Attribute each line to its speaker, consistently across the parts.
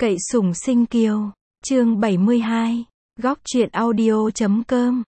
Speaker 1: Cậy sủng sinh kiều. Chương 72. Góc truyện audio.com.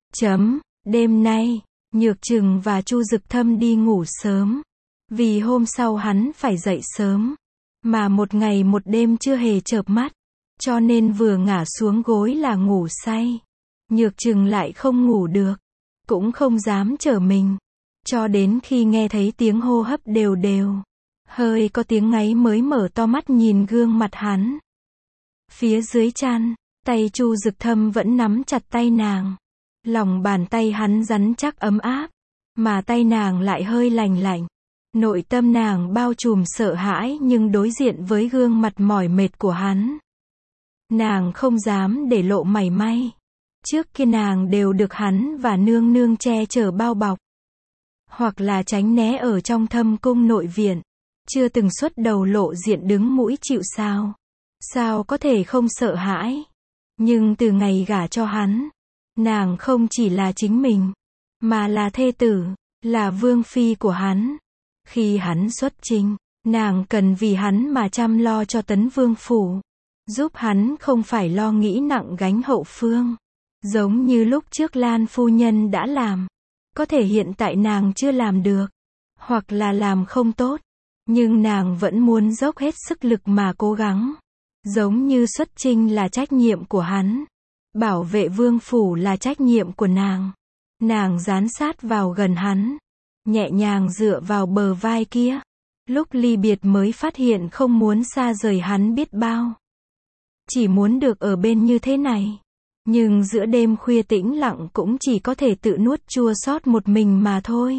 Speaker 1: Đêm nay, Nhược Trừng và Chu Dực Thâm đi ngủ sớm. Vì hôm sau hắn phải dậy sớm. Mà một ngày một đêm chưa hề chợp mắt. Cho nên vừa ngả xuống gối là ngủ say. Nhược Trừng lại không ngủ được. Cũng không dám trở mình. Cho đến khi nghe thấy tiếng hô hấp đều đều. Hơi có tiếng ngáy mới mở to mắt nhìn gương mặt hắn. Phía dưới chăn, tay Chu Dực Thâm vẫn nắm chặt tay nàng. Lòng bàn tay hắn rắn chắc ấm áp, mà tay nàng lại hơi lành lạnh. Nội tâm nàng bao trùm sợ hãi nhưng đối diện với gương mặt mỏi mệt của hắn. Nàng không dám để lộ mảy may. Trước kia nàng đều được hắn và nương nương che chở bao bọc. Hoặc là tránh né ở trong thâm cung nội viện. Chưa từng xuất đầu lộ diện đứng mũi chịu sào. Sao có thể không sợ hãi? Nhưng từ ngày gả cho hắn, nàng không chỉ là chính mình, mà là thê tử, là vương phi của hắn. Khi hắn xuất chinh, nàng cần vì hắn mà chăm lo cho Tấn Vương phủ, giúp hắn không phải lo nghĩ nặng gánh hậu phương, giống như lúc trước Lan phu nhân đã làm. Có thể hiện tại nàng chưa làm được, hoặc là làm không tốt, nhưng nàng vẫn muốn dốc hết sức lực mà cố gắng. Giống như xuất chinh là trách nhiệm của hắn, bảo vệ vương phủ là trách nhiệm của nàng. Nàng dán sát vào gần hắn, nhẹ nhàng dựa vào bờ vai kia. Lúc ly biệt mới phát hiện không muốn xa rời hắn biết bao. Chỉ muốn được ở bên như thế này. Nhưng giữa đêm khuya tĩnh lặng cũng chỉ có thể tự nuốt chua xót một mình mà thôi.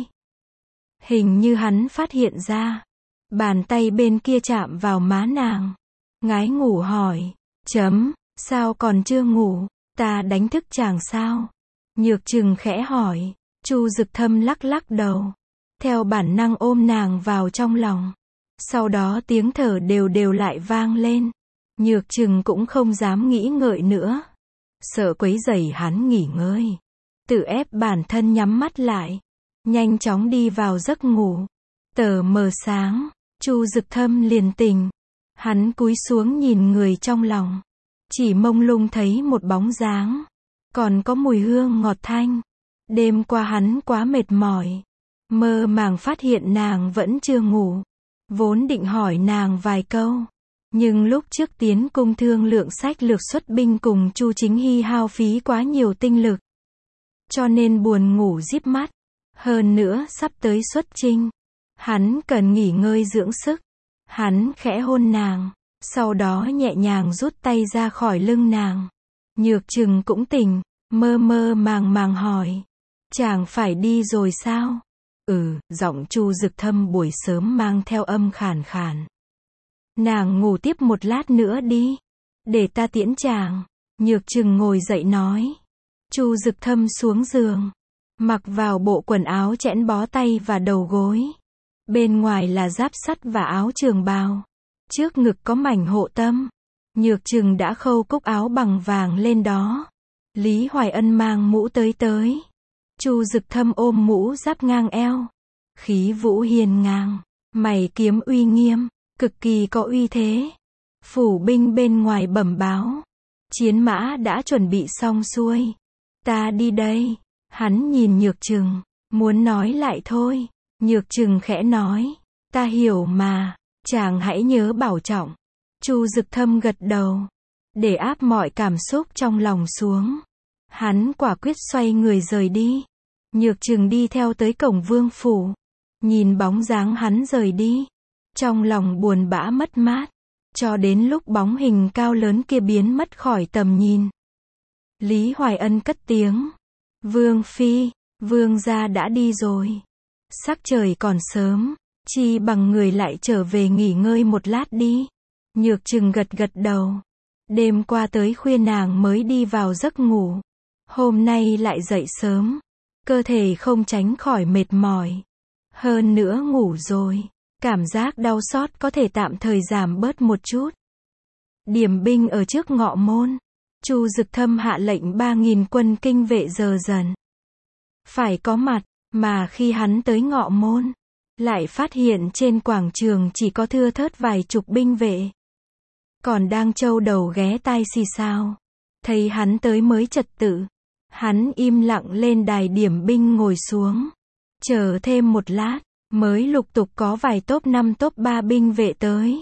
Speaker 1: Hình như hắn phát hiện ra. Bàn tay bên kia chạm vào má nàng. Ngái ngủ hỏi. Sao còn chưa ngủ? Ta đánh thức chàng sao? Nhược Trừng khẽ hỏi. Chu Dực Thâm lắc lắc đầu. Theo bản năng ôm nàng vào trong lòng. Sau đó tiếng thở đều đều lại vang lên. Nhược Trừng cũng không dám nghĩ ngợi nữa. Sợ quấy rầy hắn nghỉ ngơi. Tự ép bản thân nhắm mắt lại. Nhanh chóng đi vào giấc ngủ. Tờ mờ sáng, Chu Dực Thâm liền tỉnh. Hắn cúi xuống nhìn người trong lòng. Chỉ mông lung thấy một bóng dáng. Còn có mùi hương ngọt thanh. Đêm qua hắn quá mệt mỏi. Mơ màng phát hiện nàng vẫn chưa ngủ. Vốn định hỏi nàng vài câu. Nhưng lúc trước tiến cung thương lượng sách lược xuất binh cùng Chu Chính Hy hao phí quá nhiều tinh lực. Cho nên buồn ngủ díp mắt. Hơn nữa sắp tới xuất chinh. Hắn cần nghỉ ngơi dưỡng sức. Hắn khẽ hôn nàng. Sau đó nhẹ nhàng rút tay ra khỏi lưng nàng. Nhược Trừng cũng tỉnh. Mơ mơ màng màng hỏi. Chàng phải đi rồi sao? Giọng Chu Dực Thâm buổi sớm mang theo âm khàn khàn. Nàng ngủ tiếp một lát nữa đi. Để ta tiễn chàng. Nhược Trừng ngồi dậy nói. Chu Dực Thâm xuống giường. Mặc vào bộ quần áo chẽn bó tay và đầu gối. Bên ngoài là giáp sắt và áo trường bào. Trước ngực có mảnh hộ tâm. Nhược Trừng đã khâu cúc áo bằng vàng lên đó. Lý Hoài Ân mang mũ tới. Chu Dực Thâm ôm mũ giáp ngang eo. Khí vũ hiên ngang. Mày kiếm uy nghiêm. Cực kỳ có uy thế. Phủ binh bên ngoài bẩm báo. Chiến mã đã chuẩn bị xong xuôi. Ta đi đây. Hắn nhìn Nhược Trừng. Muốn nói lại thôi. Nhược Trừng khẽ nói. Ta hiểu mà. Chàng hãy nhớ bảo trọng. Chu Dực Thâm gật đầu. Để áp mọi cảm xúc trong lòng xuống. Hắn quả quyết xoay người rời đi. Nhược Trừng đi theo tới cổng vương phủ. Nhìn bóng dáng hắn rời đi. Trong lòng buồn bã mất mát. Cho đến lúc bóng hình cao lớn kia biến mất khỏi tầm nhìn. Lý Hoài Ân cất tiếng. Vương phi, vương gia đã đi rồi. Sắc trời còn sớm. Chi bằng người lại trở về nghỉ ngơi một lát đi. Nhược Trừng gật gật đầu. Đêm qua tới khuya nàng mới đi vào giấc ngủ. Hôm nay lại dậy sớm. Cơ thể không tránh khỏi mệt mỏi. Hơn nữa ngủ rồi. Cảm giác đau xót có thể tạm thời giảm bớt một chút. Điểm binh ở trước ngọ môn. Chu Dực Thâm hạ lệnh 3.000 quân kinh vệ giờ dần. Phải có mặt, mà khi hắn tới ngọ môn. Lại phát hiện trên quảng trường chỉ có thưa thớt vài chục binh vệ. còn đang trâu đầu ghé tai xì xào. Thấy hắn tới mới trật tự. Hắn im lặng lên đài điểm binh ngồi xuống. Chờ thêm một lát, mới lục tục có vài top 5 top 3 binh vệ tới.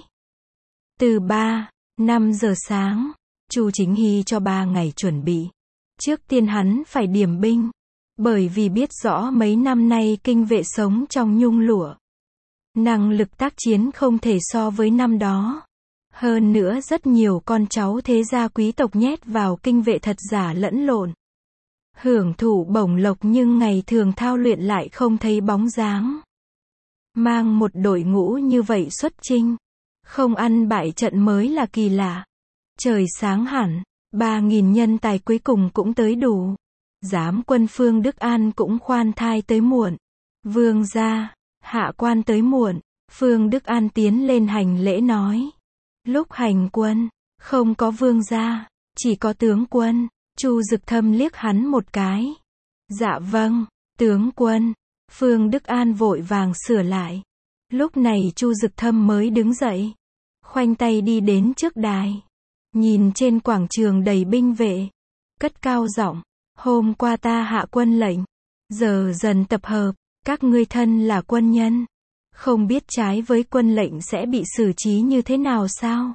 Speaker 1: Từ 3-5 giờ sáng, Chu Chính Hy cho 3 ngày chuẩn bị. Trước tiên hắn phải điểm binh, bởi vì biết rõ mấy năm nay kinh vệ sống trong nhung lụa. Năng lực tác chiến không thể so với năm đó. Hơn nữa rất nhiều con cháu thế gia quý tộc nhét vào kinh vệ thật giả lẫn lộn. Hưởng thụ bổng lộc nhưng ngày thường thao luyện lại không thấy bóng dáng. Mang một đội ngũ như vậy xuất chinh, không ăn bại trận mới là kỳ lạ. Trời sáng hẳn, 3.000 nhân tài cuối cùng cũng tới đủ. Giám quân Phương Đức An cũng khoan thai tới muộn. Vương gia, hạ quan tới muộn. Phương Đức An tiến lên hành lễ nói. Lúc hành quân, không có vương gia, chỉ có tướng quân. Chu Dực Thâm liếc hắn một cái. Dạ vâng, tướng quân. Phương Đức An vội vàng sửa lại. Lúc này Chu Dực Thâm mới đứng dậy, khoanh tay đi đến trước đài, nhìn trên quảng trường đầy binh vệ, cất cao giọng, hôm qua ta hạ quân lệnh, giờ dần tập hợp, các ngươi thân là quân nhân, không biết trái với quân lệnh sẽ bị xử trí như thế nào sao?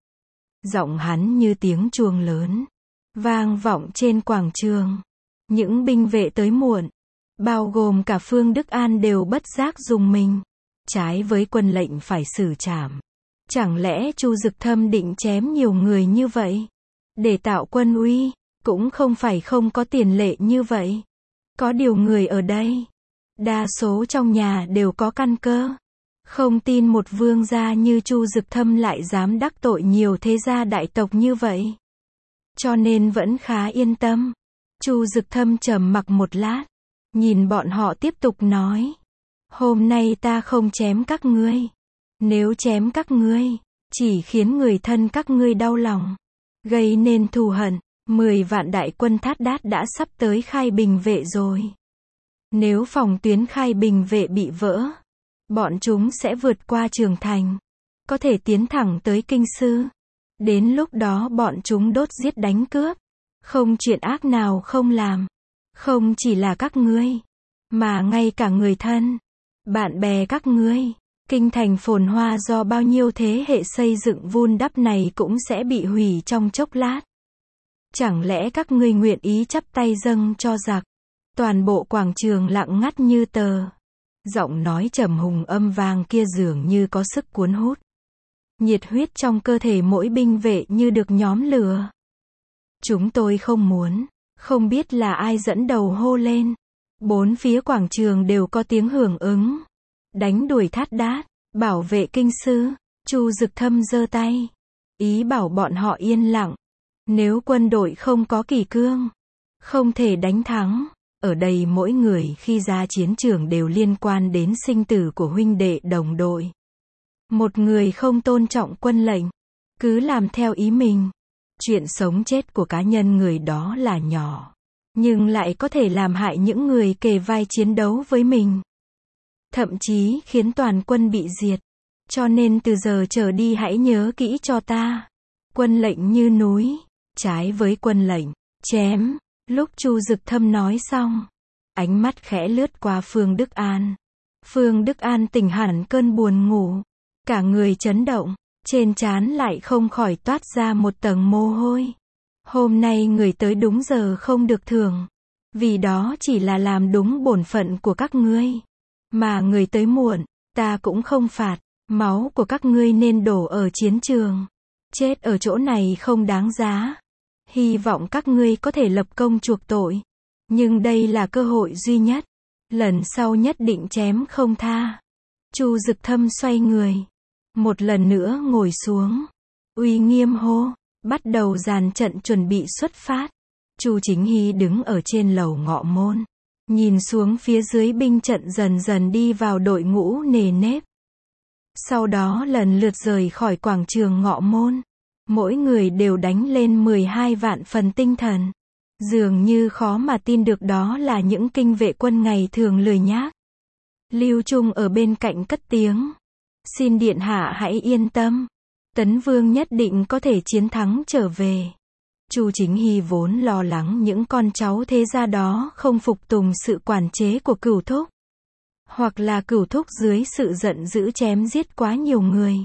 Speaker 1: Giọng hắn như tiếng chuông lớn, vang vọng trên quảng trường. Những binh vệ tới muộn, bao gồm cả Phương Đức An đều bất giác rùng mình. Trái với quân lệnh phải xử trảm. Chẳng lẽ Chu Dực Thâm định chém nhiều người như vậy? Để tạo quân uy, cũng không phải không có tiền lệ như vậy. Có điều người ở đây, đa số trong nhà đều có căn cơ. Không tin một vương gia như Chu Dực Thâm lại dám đắc tội nhiều thế gia đại tộc như vậy. Cho nên vẫn khá yên tâm. Chu Dực Thâm trầm mặc một lát, nhìn bọn họ tiếp tục nói. Hôm nay ta không chém các ngươi. Nếu chém các ngươi, chỉ khiến người thân các ngươi đau lòng, gây nên thù hận. 10 vạn đại quân Thát Đát đã sắp tới Khai Bình vệ rồi. Nếu phòng tuyến Khai Bình vệ bị vỡ, bọn chúng sẽ vượt qua Trường Thành, có thể tiến thẳng tới Kinh Sư. Đến lúc đó bọn chúng đốt giết đánh cướp, không chuyện ác nào không làm. Không chỉ là các ngươi, mà ngay cả người thân, bạn bè các ngươi. Kinh thành phồn hoa do bao nhiêu thế hệ xây dựng vun đắp này cũng sẽ bị hủy trong chốc lát. Chẳng lẽ các ngươi nguyện ý chắp tay dâng cho giặc? Toàn bộ quảng trường lặng ngắt như tờ. Giọng nói trầm hùng âm vang kia dường như có sức cuốn hút. Nhiệt huyết trong cơ thể mỗi binh vệ như được nhóm lửa. Chúng tôi không muốn. Không biết là ai dẫn đầu hô lên. 4 phía quảng trường đều có tiếng hưởng ứng. Đánh đuổi Thát Đát, bảo vệ Kinh Sư. Chu Dực Thâm giơ tay, ý bảo bọn họ yên lặng. Nếu quân đội không có kỷ cương, không thể đánh thắng. Ở đây mỗi người khi ra chiến trường đều liên quan đến sinh tử của huynh đệ đồng đội. Một người không tôn trọng quân lệnh, cứ làm theo ý mình. Chuyện sống chết của cá nhân người đó là nhỏ, nhưng lại có thể làm hại những người kề vai chiến đấu với mình. Thậm chí khiến toàn quân bị diệt. Cho nên từ giờ trở đi hãy nhớ kỹ cho ta. Quân lệnh như núi, trái với quân lệnh, chém. Lúc Chu Dực Thâm nói xong, ánh mắt khẽ lướt qua Phương Đức An. Phương Đức An tỉnh hẳn cơn buồn ngủ, cả người chấn động, trên trán lại không khỏi toát ra một tầng mồ hôi. Hôm nay người tới đúng giờ không được thưởng, vì đó chỉ là làm đúng bổn phận của các ngươi. Mà người tới muộn, ta cũng không phạt, máu của các ngươi nên đổ ở chiến trường. Chết ở chỗ này không đáng giá. Hy vọng các ngươi có thể lập công chuộc tội. Nhưng đây là cơ hội duy nhất. Lần sau nhất định chém không tha. Chu Dực Thâm xoay người, một lần nữa ngồi xuống, uy nghiêm hô, bắt đầu dàn trận chuẩn bị xuất phát. Chu Chính Hy đứng ở trên lầu ngọ môn, nhìn xuống phía dưới binh trận dần dần đi vào đội ngũ nề nếp. Sau đó lần lượt rời khỏi quảng trường ngọ môn. Mỗi người đều đánh lên 12 vạn phần tinh thần. Dường như khó mà tin được đó là những kinh vệ quân ngày thường lười nhác. Lưu Trung ở bên cạnh cất tiếng. Xin điện hạ hãy yên tâm. Tấn Vương nhất định có thể chiến thắng trở về. Chu Chính Hy vốn lo lắng những con cháu thế gia đó không phục tùng sự quản chế của Cửu Thúc. Hoặc là Cửu Thúc dưới sự giận dữ chém giết quá nhiều người,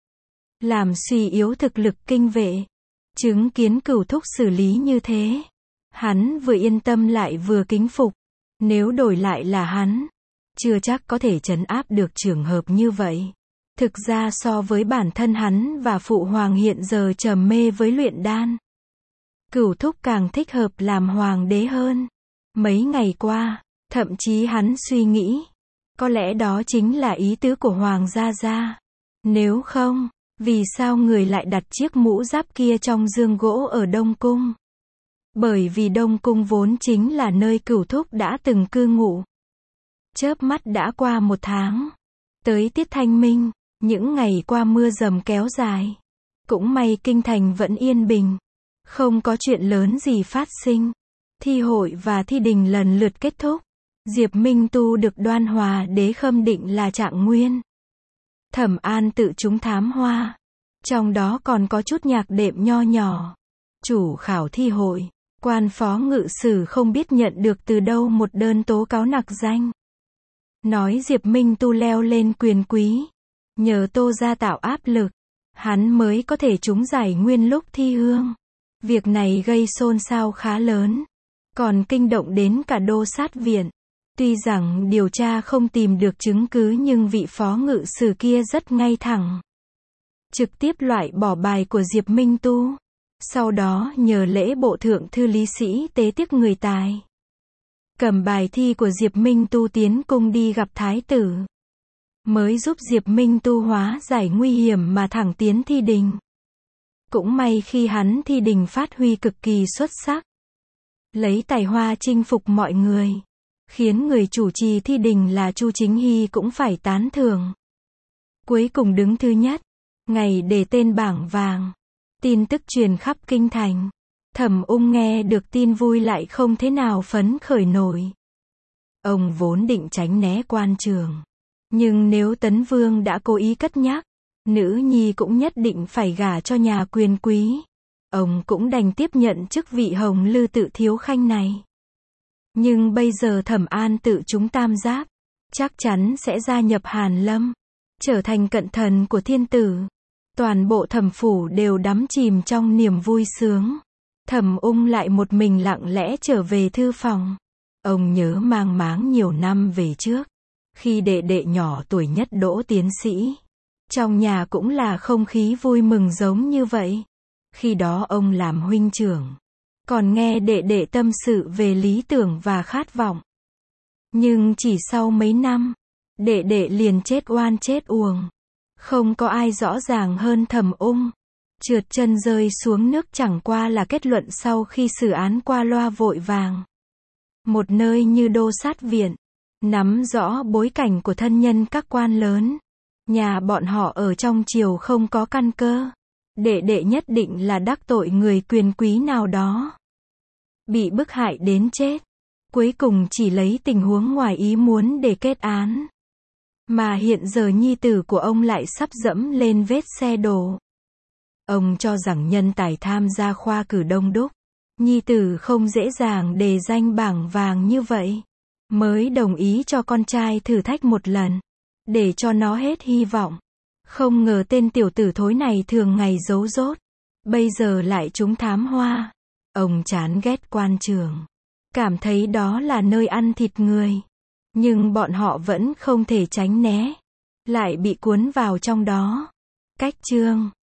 Speaker 1: làm suy yếu thực lực kinh vệ. Chứng kiến Cửu Thúc xử lý như thế, hắn vừa yên tâm lại vừa kính phục. Nếu đổi lại là hắn, chưa chắc có thể trấn áp được trường hợp như vậy. Thực ra so với bản thân hắn và Phụ Hoàng hiện giờ trầm mê với luyện đan, Cửu Thúc càng thích hợp làm hoàng đế hơn. Mấy ngày qua, thậm chí hắn suy nghĩ, có lẽ đó chính là ý tứ của Hoàng gia gia. Nếu không, vì sao người lại đặt chiếc mũ giáp kia trong giường gỗ ở Đông Cung? Bởi vì Đông Cung vốn chính là nơi Cửu Thúc đã từng cư ngụ. Chớp mắt đã qua 1 tháng. Tới tiết Thanh Minh, những ngày qua mưa dầm kéo dài. Cũng may kinh thành vẫn yên bình, không có chuyện lớn gì phát sinh. Thi hội và thi đình lần lượt kết thúc. Diệp Minh Tu được Đoan Hòa Đế khâm định là trạng nguyên. Thẩm An tự trúng thám hoa. Trong đó còn có chút nhạc đệm nho nhỏ. Chủ khảo thi hội, quan phó ngự sử không biết nhận được từ đâu một đơn tố cáo nặc danh. Nói Diệp Minh Tu leo lên quyền quý. Nhờ Tô gia tạo áp lực, hắn mới có thể trúng giải nguyên lúc thi hương. Việc này gây xôn xao khá lớn, còn kinh động đến cả đô sát viện. Tuy rằng điều tra không tìm được chứng cứ nhưng vị phó ngự sử kia rất ngay thẳng, trực tiếp loại bỏ bài của Diệp Minh Tu. Sau đó nhờ lễ bộ thượng thư lý sĩ tế tiếc người tài, cầm bài thi của Diệp Minh Tu tiến cung đi gặp thái tử, mới giúp Diệp Minh Tu hóa giải nguy hiểm mà thẳng tiến thi đình. Cũng may khi hắn thi đình phát huy cực kỳ xuất sắc, lấy tài hoa chinh phục mọi người, khiến người chủ trì thi đình là Chu Chính Hy cũng phải tán thưởng. Cuối cùng đứng thứ nhất, ngày để tên bảng vàng. Tin tức truyền khắp kinh thành. Thẩm Ung nghe được tin vui lại không thế nào phấn khởi nổi. Ông vốn định tránh né quan trường, nhưng nếu Tấn Vương đã cố ý cất nhắc, nữ nhi cũng nhất định phải gả cho nhà quyền quý, ông cũng đành tiếp nhận chức vị Hồng Lư Tự thiếu khanh này. Nhưng bây giờ Thẩm An tự trúng tam giáp, chắc chắn sẽ gia nhập Hàn Lâm, trở thành cận thần của thiên tử. Toàn bộ Thẩm phủ đều đắm chìm trong niềm vui sướng. Thẩm Ung lại một mình lặng lẽ trở về thư phòng. Ông nhớ mang máng nhiều năm về trước, khi đệ đệ nhỏ tuổi nhất đỗ tiến sĩ, trong nhà cũng là không khí vui mừng giống như vậy. Khi đó ông làm huynh trưởng, còn nghe đệ đệ tâm sự về lý tưởng và khát vọng. Nhưng chỉ sau mấy năm, đệ đệ liền chết oan chết uổng. Không có ai rõ ràng hơn Thẩm Ung. Trượt chân rơi xuống nước chẳng qua là kết luận sau khi xử án qua loa vội vàng. Một nơi như đô sát viện, nắm rõ bối cảnh của thân nhân các quan lớn. Nhà bọn họ ở trong triều không có căn cơ. Đệ đệ nhất định là đắc tội người quyền quý nào đó, bị bức hại đến chết. Cuối cùng chỉ lấy tình huống ngoài ý muốn để kết án. Mà hiện giờ nhi tử của ông lại sắp dẫm lên vết xe đổ. Ông cho rằng nhân tài tham gia khoa cử đông đúc, nhi tử không dễ dàng đề danh bảng vàng như vậy, mới đồng ý cho con trai thử thách một lần, để cho nó hết hy vọng. Không ngờ tên tiểu tử thối này thường ngày giấu dốt, bây giờ lại trúng thám hoa. Ông chán ghét quan trường, cảm thấy đó là nơi ăn thịt người. Nhưng bọn họ vẫn không thể tránh né, lại bị cuốn vào trong đó. Cách chương